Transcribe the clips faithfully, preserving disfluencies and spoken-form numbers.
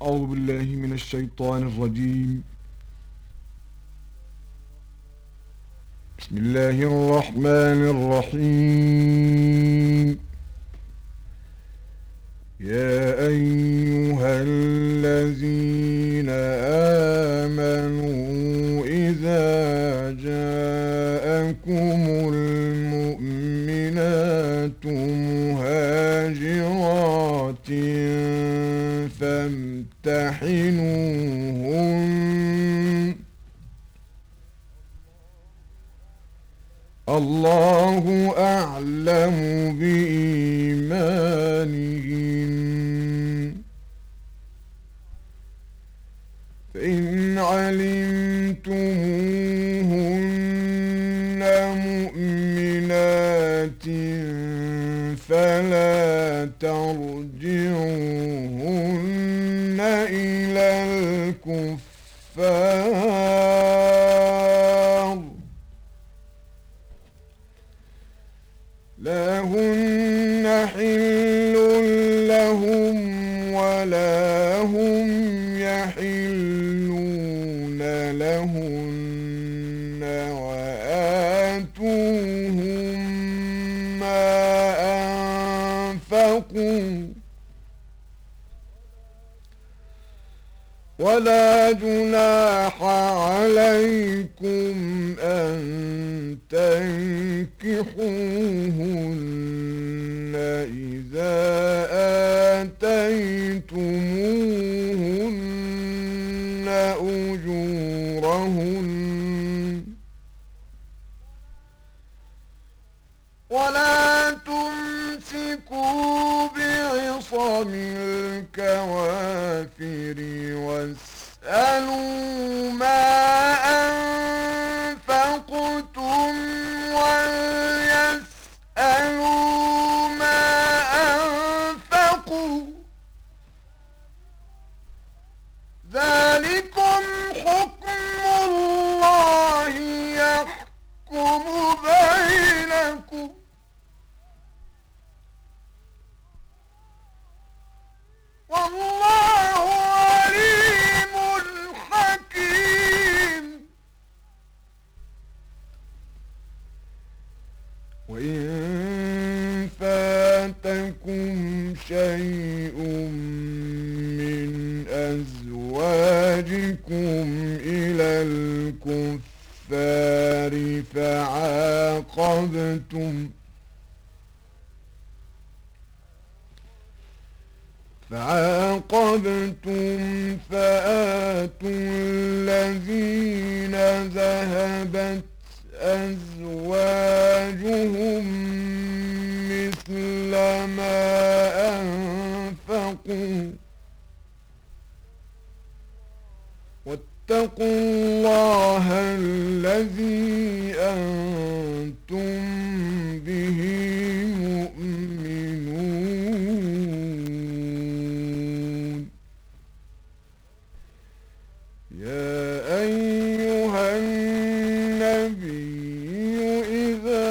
أعوذ بالله من الشيطان الرجيم. بسم الله الرحمن الرحيم. يا أيها الذين آمنوا إذا جاءكم المؤمنات مهاجرات فامتحنوهن الله أعلم بإيمانهن فإن علمتموهن مؤمنات فلا ترجعوهن إلى الكفار لا هن حل لهم ولا هم يحلون لهن وآتوهم ما أنفقوا ولا جناح عليكم أن تنكحوهن إذا آتيتموهن أجورهن ولا تمسكوا بعصم الكوافر واسألوا ما أنفقتم وليسألوا ما أنفقوا ذلكم حكم الله يحكم بينكم والله عليم حكيم وإن فاتكم شيء من أزواجكم إلى الكفار فعاقبتم فعاقبتم فآتوا الذين ذهبت أزواجهم مثل ما أنفقوا واتقوا الله الذي أنتم به مؤمنون يا أيها النبي إذا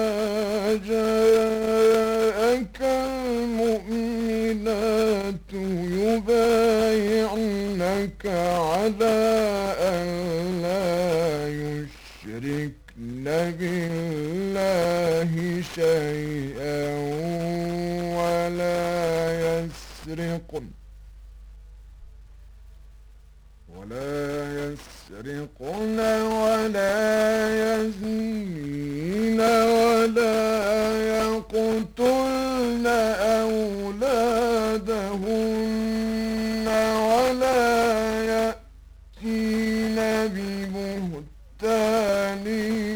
جاءك المؤمنات يبايعنك على أن لا يشركن بالله شيئا ولا يسرقن ولا يسرقن ولا يزنين ولا يقتلن أولادهن ولا يأتين ببهتان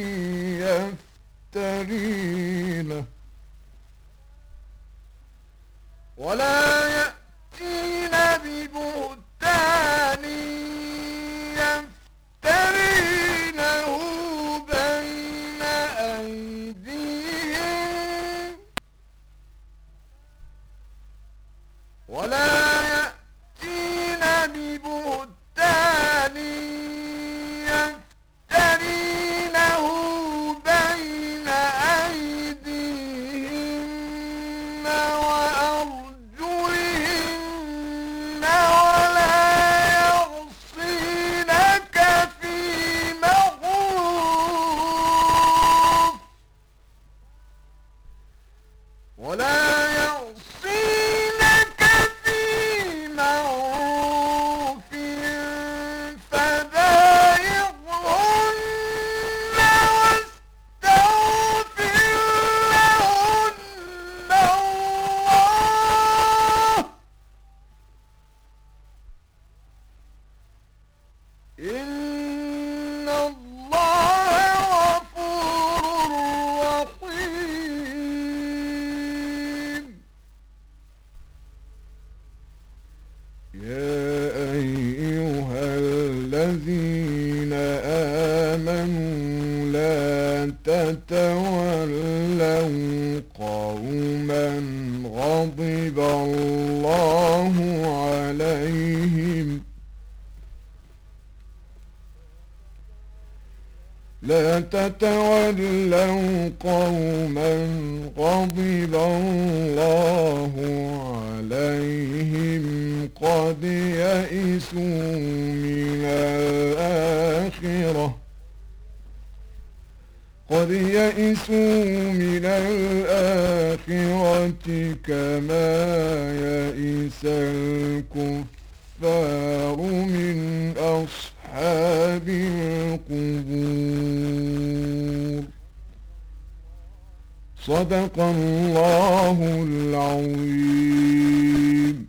يفترينه ولا يأتين ببهتان يفترينه بين أيديهم ولا يأتين ببهتان يفترينه بين أيديهم وأرجلهم ولا يا أيها الذين آمنوا لا تتولوا قوما غضب الله عليهم لا تتولوا قوما غضب الله عليهم قد يئسوا من الآخرة قد يئسوا من الآخرة كما يئس الكفار من أصحاب القبور. صدق الله العظيم.